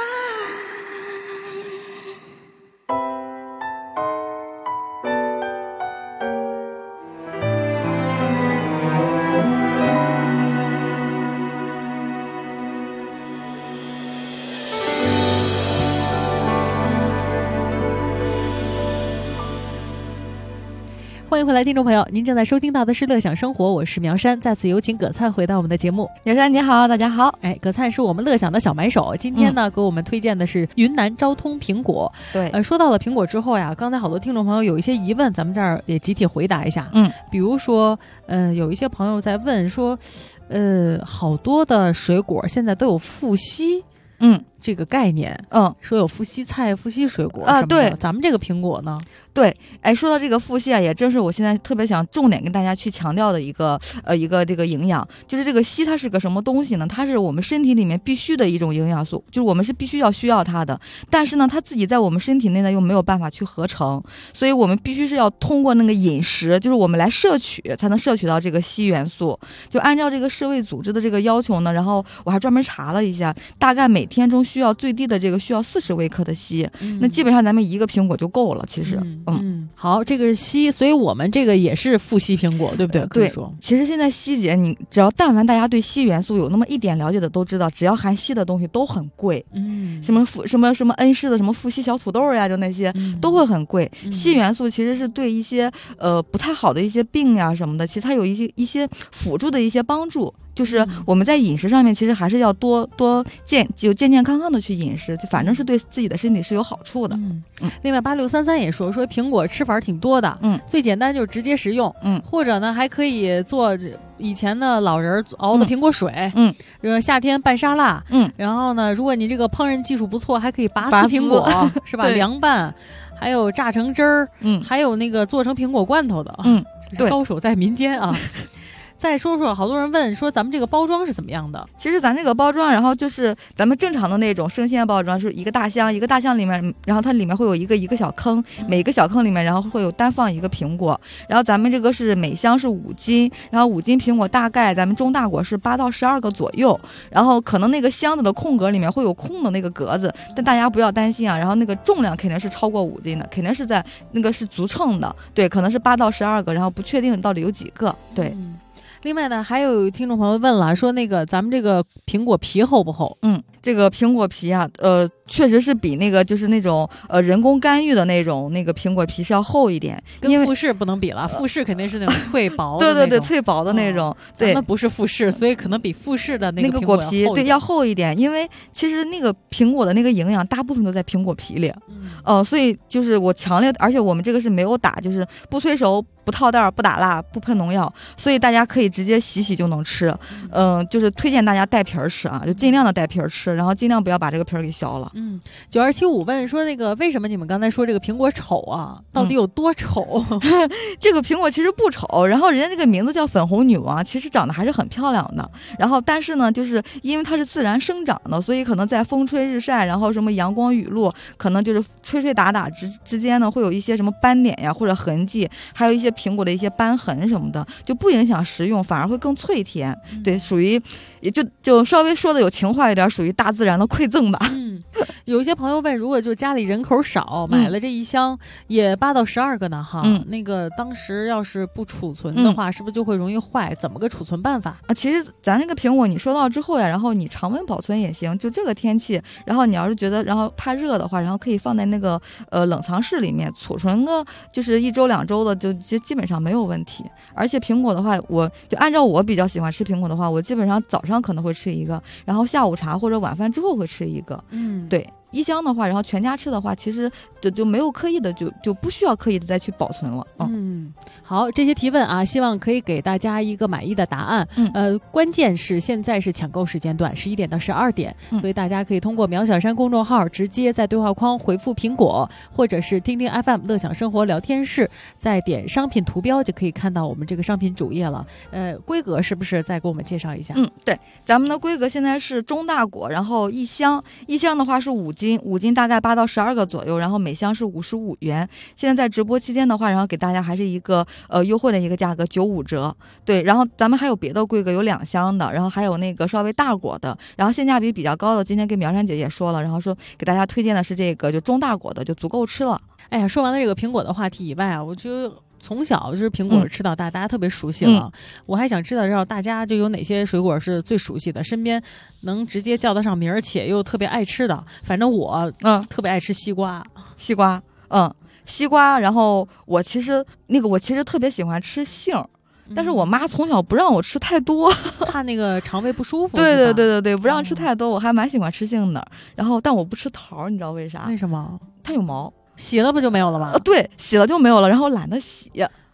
欢迎回来，听众朋友，您正在收听到的是乐享生活，我是苗山，再次有请葛灿回到我们的节目。 苗山你好，大家好。 葛灿是我们乐享的小买手，今天呢，给我们推荐的是云南昭通苹果。 对， 说到了苹果之后呀，刚才好多听众朋友有一些疑问，咱们这儿也集体回答一下。比如说，有一些朋友在问说，好多的水果现在都有富硒。 这个概念，说有富硒菜、富硒水果啊，对， 咱们这个苹果呢？ 对，哎，说到这个富硒啊，也正是我现在特别想重点跟大家去强调的一个这个营养，就是这个硒它是个什么东西呢？它是我们身体里面必须的一种营养素，就是我们是必须需要它的，但是呢，它自己在我们身体内呢又没有办法去合成，所以我们必须是要通过那个饮食，就是我们来摄取，才能摄取到这个硒元素。就按照这个世卫组织的这个要求呢，然后我还专门查了一下，大概每天中需要最低的这个需要40微克的硒，那基本上咱们一个苹果就够了，其实。 好，这个是硒，所以我们这个也是富硒苹果，对不对？ 对，其实现在硒姐，你只要但凡大家对硒元素有那么一点了解的都知道，只要含硒的东西都很贵。什么恩施的什么富硒小土豆呀，就那些都会很贵。硒元素其实是对一些不太好的一些病呀什么的，其实它有一些辅助的一些帮助。就是我们在饮食上面，其实还是要多健康康的去饮食，就反正是对自己的身体是有好处的。 另外8633也说苹果吃法挺多的，最简单就是直接食用，或者呢还可以做以前的老人熬的苹果水，夏天拌沙拉，然后呢，如果你这个烹饪技术不错，还可以拔丝苹果，是吧？凉拌，还有榨成汁儿，还有那个做成苹果罐头的，对，高手在民间啊。再说说，好多人问说咱们这个包装是怎么样的？ 其实咱这个包装，然后就是咱们正常的那种生鲜包装，是一个大箱里面，然后它里面会有一个小坑，每个小坑里面然后会有单放一个苹果，然后咱们这个是每箱是5斤，然后5斤苹果大概咱们中大果是8到12个左右，然后可能那个箱子的空格里面会有空的那个格子，但大家不要担心啊，然后那个重量肯定是超过5斤的，肯定是在那个是足称的，对，可能是8到12个，然后不确定到底有几个，对。 另外呢，还有听众朋友问了，说那个咱们这个苹果皮厚不厚？ 这个苹果皮啊，确实是比那个就是那种人工干预的那个苹果皮是要厚一点， 跟富士不能比了，富士肯定是那种脆薄的对，脆薄的那种。对， 咱们不是富士，所以可能比富士的那个果皮对要厚一点，因为其实那个苹果的那个营养大部分都在苹果皮里，所以就是我强烈，而且我们这个是没有打，就是不催熟、不套袋、不打蜡、不喷农药，所以大家可以直接洗就能吃。就是推荐大家带皮儿吃啊，就尽量的带皮儿吃，然后尽量不要把这个皮儿给削了。 9275问说那个为什么你们刚才说这个苹果丑啊？到底有多丑？ 这个苹果其实不丑，然后人家这个名字叫粉红女王，其实长得还是很漂亮的。然后但是呢，就是因为它是自然生长的，所以可能在风吹日晒，然后什么阳光雨露，可能就是吹打之间呢，会有一些什么斑点呀或者痕迹，还有一些苹果的一些斑痕什么的，就不影响食用，反而会更脆甜。对，属于也就稍微说的有情话一点，属于大自然的馈赠吧。 有一些朋友问，如果就家里人口少，买了这一箱也8到12个呢哈，那个当时要是不储存的话，是不是就会容易坏？怎么个储存办法啊？其实咱那个苹果你收到之后呀，然后你常温保存也行，就这个天气，然后你要是觉得然后怕热的话，然后可以放在那个冷藏室里面储存个就是1周2周的，就基本上没有问题。而且苹果的话，我就按照我比较喜欢吃苹果的话，我基本上早上可能会吃一个，然后下午茶或者晚饭之后会吃一个。对。一箱的话，然后全家吃的话，其实就没有刻意的，就不需要刻意的再去保存了。 好，这些提问啊，希望可以给大家一个满意的答案。关键是现在是抢购时间段，11点到12点，所以大家可以通过苗小山公众号直接在对话框回复苹果，或者是听听 FM 乐享生活聊天室，再点商品图标就可以看到我们这个商品主页了。规格是不是再给我们介绍一下？ 对，咱们的规格现在是中大果，然后一箱的话是5斤大概8到12个左右，然后每箱是55元。现在在直播期间的话，然后给大家还是一个优惠的一个价格，95折。对，然后咱们还有别的规格，有2箱的，然后还有那个稍微大果的，然后性价比比较高的，今天跟苗山姐也说了，然后说给大家推荐的是这个就中大果的，就足够吃了。 哎呀，说完了这个苹果的话题以外啊，我觉得从小就是苹果吃到大，大家特别熟悉了。我还想知道大家就有哪些水果是最熟悉的，身边能直接叫得上名儿且又特别爱吃的。反正我特别爱吃西瓜， 西瓜。然后我其实特别喜欢吃杏儿。但是我妈从小不让我吃太多， 怕那个肠胃不舒服。 对，不让吃太多。我还蛮喜欢吃杏的，然后但我不吃桃，你知道为啥？ 为什么？ 它有毛， 洗了不就没有了吗？ 对，洗了就没有了，然后懒得洗。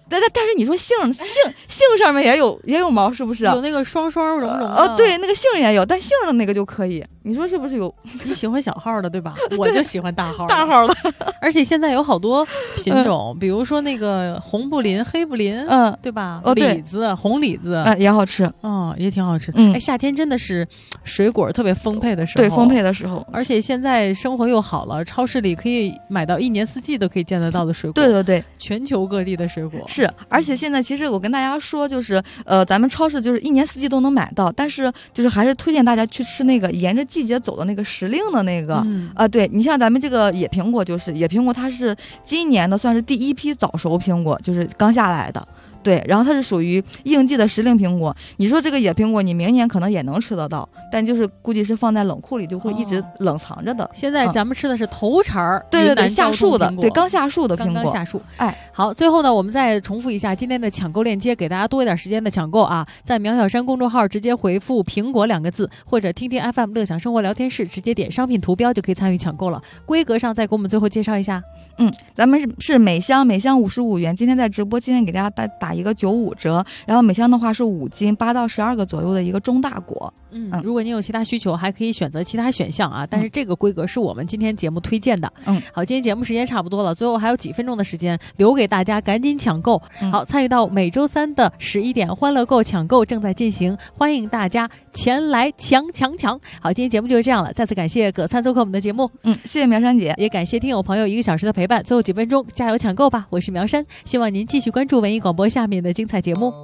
但是你说杏上面也有毛，是不是？ 有那个双双绒绒的。 对，那个杏也有，但杏的那个就可以。你说是不是有？ 你喜欢小号的对吧？我就喜欢大号的。 而且现在有好多品种，比如说那个红布林、黑布林，对吧？李子、红李子， 也好吃， 也挺好吃。夏天真的是水果特别丰沛的时候， 对，丰沛的时候。 而且现在生活又好了，超市里可以买到1年4季都可以见得到的水果。 对， 全球各地的水果是。而且现在其实我跟大家说，就是咱们超市就是1年4季都能买到，但是就是还是推荐大家去吃那个沿着季节走的那个时令的那个。对，你像咱们这个野苹果，就是野苹果，它是今年的算是第1批早熟苹果，就是刚下来的。对，然后它是属于应季的时令苹果。你说这个野苹果，你明年可能也能吃得到，但就是估计是放在冷库里就会一直冷藏着的。 现在咱们吃的是头茬儿， 对，下树的，对，刚下树的苹果， 刚下树。好，最后呢，我们再重复一下今天的抢购链接，给大家多一点时间的抢购啊！在苗小山公众号直接回复“苹果”2个字，或者听听 FM 乐享生活聊天室，直接点商品图标就可以参与抢购了。规格上再给我们最后介绍一下。 咱们是每箱55元，今天在直播间给大家打一个95折，然后每箱的话是5斤，8到12个左右的一个中大果。 如果您有其他需求，还可以选择其他选项啊。但是这个规格是我们今天节目推荐的。好，今天节目时间差不多了，最后还有几分钟的时间留给大家，赶紧抢购。好，参与到每周3的11点，欢乐购抢购正在进行，欢迎大家前来抢。好，今天节目就是这样了，再次感谢葛灿做客我们的节目。 谢谢苗山姐， 也感谢听友朋友1个小时的陪伴。最后几分钟加油抢购吧！我是苗山，希望您继续关注文艺广播下面的精彩节目。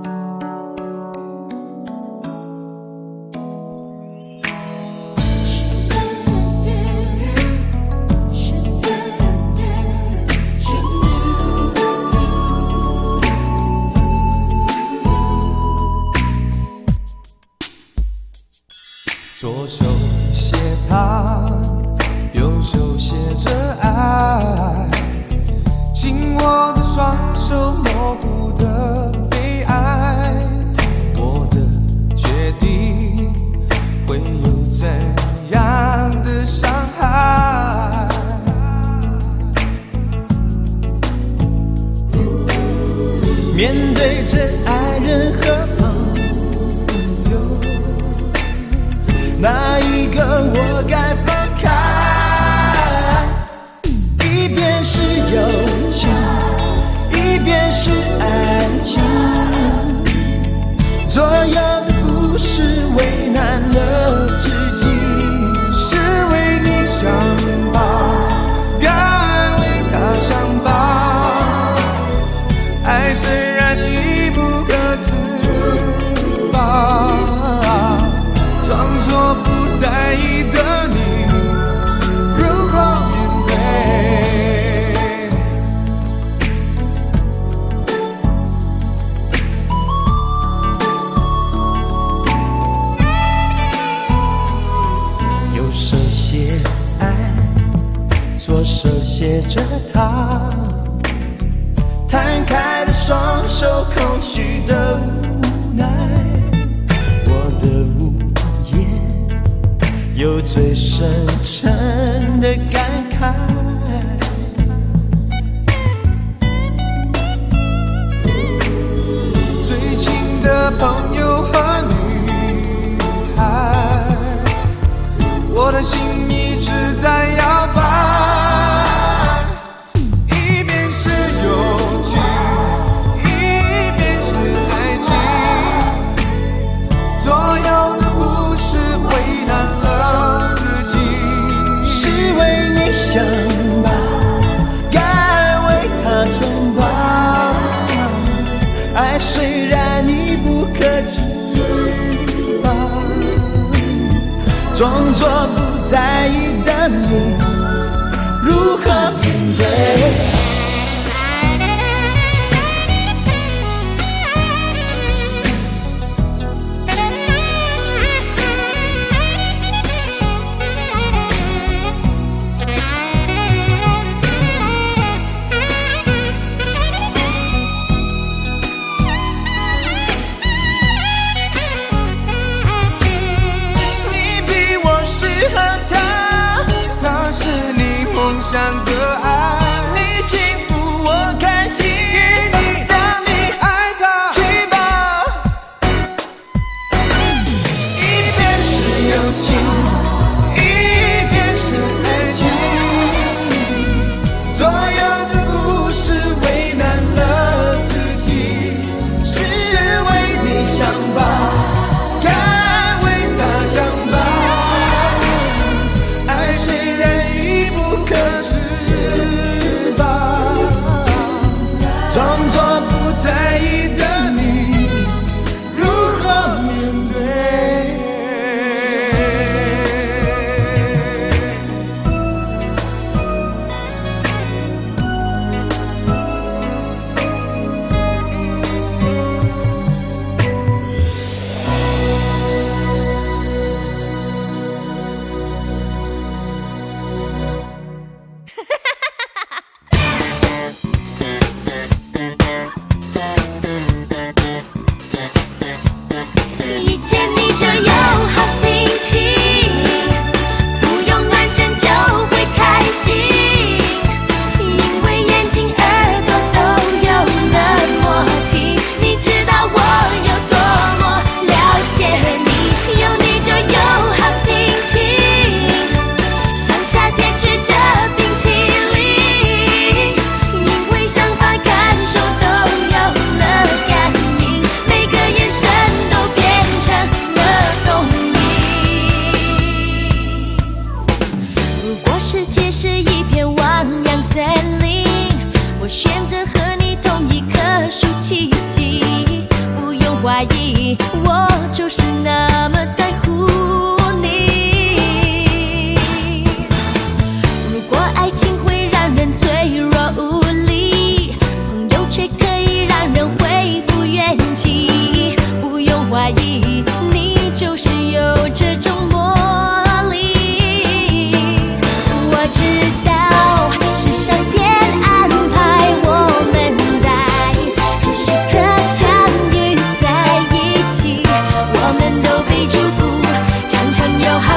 左手写他，右手写着爱，紧握的双手模糊的悲哀，我的决定会有怎样的伤害？面对真爱人和朋友，哪一个我该放开？一边是友情，一边是爱情，左右的不是为难了自己，是为你想吧，该为他想吧。爱虽然已不可自拔，装作不在意的你，如何面对？右手写爱，左手写着他，摊开的双手，空虚的无奈，我的无言有最深沉的感慨。最亲的朋友和女孩，我的心一直在摇摆，一边是友情，一边是爱情，左右的不是为难了自己，是为你想吧，该为他撑吧。爱虽然你不可知吧，装作不在意的你，如何面对？想的爱，你牵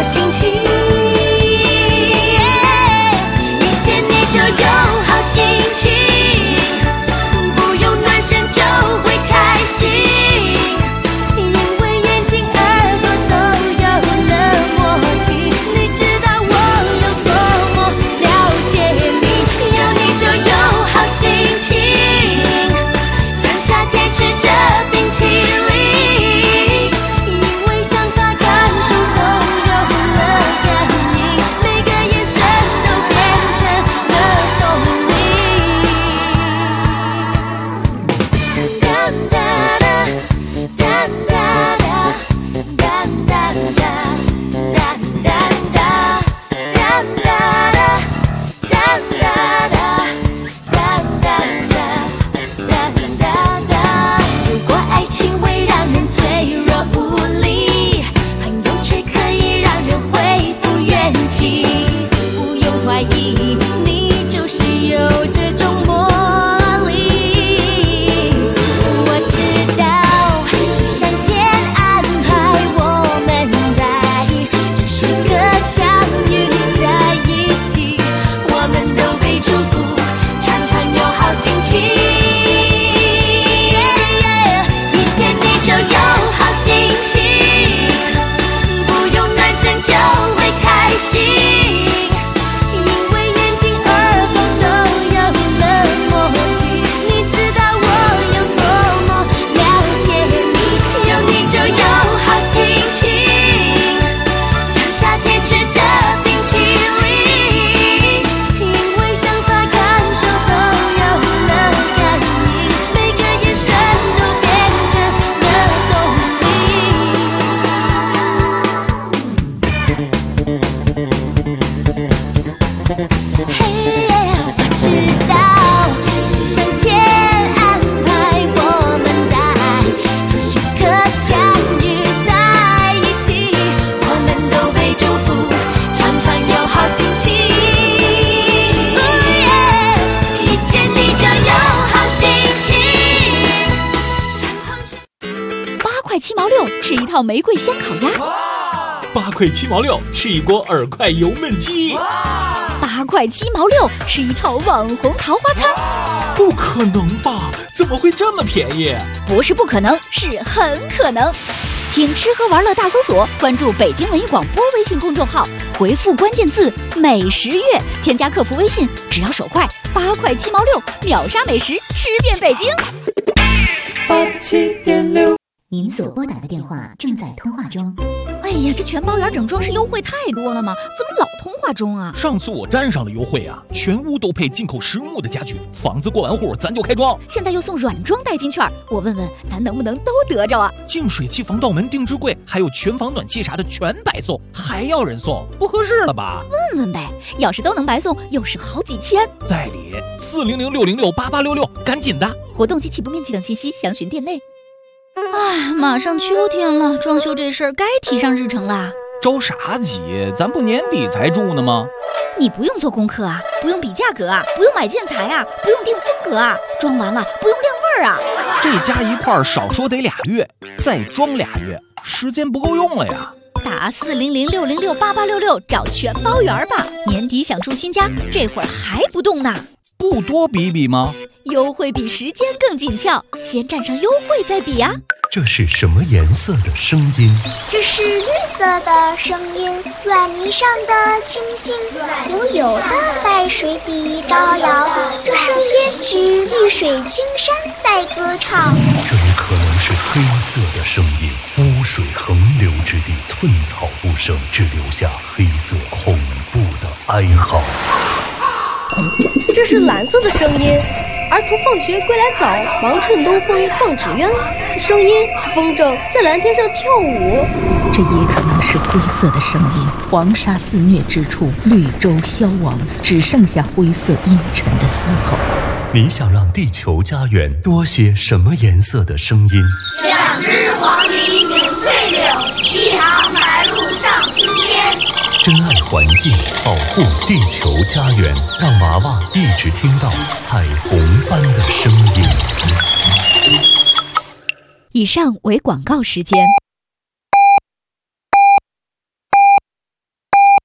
心情，遇见你就有好心情，不用暖身就会开心，因为眼睛耳朵都有了默契，你知道我有多么了解你，有你就有好心情，像夏天吃着冰淇淋，因为想法感受都有了感应，每个眼神都变成了动力。哒哒哒哒哒哒哒哒哒哒哒哒哒哒哒哒哒。如果爱情会让人脆弱无力，朋友却可以让人恢复元气。不用怀疑，你就是有这种魔力。我知道是上天安排我们在这时刻相遇在一起，我们都被祝福，常常有好心情。遇见你就有好心情，不用暖身就会开心，因为眼睛耳朵都有了默契，你知道我有多么了解你，有你就有好心情，像夏天吃着冰淇淋，因为想法感受都有了感应，每个眼神都变成了动力。嘿，我知道是上天安排我们在这时刻相遇在一起，我们都被祝福，常常有好心情。遇见你就有好心情。 8块7毛6，吃一套玫瑰香烤鸭。 8块7毛6，吃一锅2块油焖鸡。 8块7毛6，吃一套网红桃花餐。 不可能吧？怎么会这么便宜？ 不是不可能，是很可能。听吃喝玩乐大搜索，关注北京文艺广播微信公众号，回复关键字“美食月”，添加客服微信，只要手快，8块7毛6，秒杀美食，吃遍北京。 87.6。 您所拨打的电话正在通话中。 哎呀，这全包圆整装饰优惠太多了吗？怎么老通话中啊？ 上次我沾上了优惠啊，全屋都配进口实木的家具，房子过完户咱就开装。 现在又送软装代金券，我问问咱能不能都得着啊？ 净水器、防盗门、定制柜，还有全房暖气啥的全白送，还要人送，不合适了吧？ 问问呗，要是都能白送，又是好几千。 在理，400-606-8866，赶紧的！ 活动及起步面积等信息详询店内。哎，马上秋天了，装修这事儿该提上日程啦。 着啥急？咱不年底才住呢吗？ 你不用做功课啊，不用比价格啊，不用买建材啊，不用定风格啊，装完了不用晾味儿啊。 这加一块儿少说得2月，再装2月，时间不够用了呀。 打400-606-8866找全包圆吧。年底想住新家，这会儿还不动呢？ 不多比比吗？ 优惠比时间更紧俏，先占上优惠再比呀。 这是什么颜色的声音？ 这是绿色的声音，软泥上的星星悠悠的在水底招摇，这声音是绿水青山在歌唱。 这也可能是黑色的声音，污水横流之地，寸草不生，只留下黑色恐怖的哀嚎。 这是蓝色的声音，儿童放学归来早，忙趁东风放纸鸢。这声音是风筝在蓝天上跳舞。 这也可能是灰色的声音，黄沙肆虐之处，绿洲消亡，只剩下灰色阴沉的嘶吼。 你想让地球家园多些什么颜色的声音 ？2只黄鹂鸣翠柳，1行白鹭上青天。 珍爱环境，保护地球家园，让娃娃一直听到彩虹般的声音。 以上为广告时间。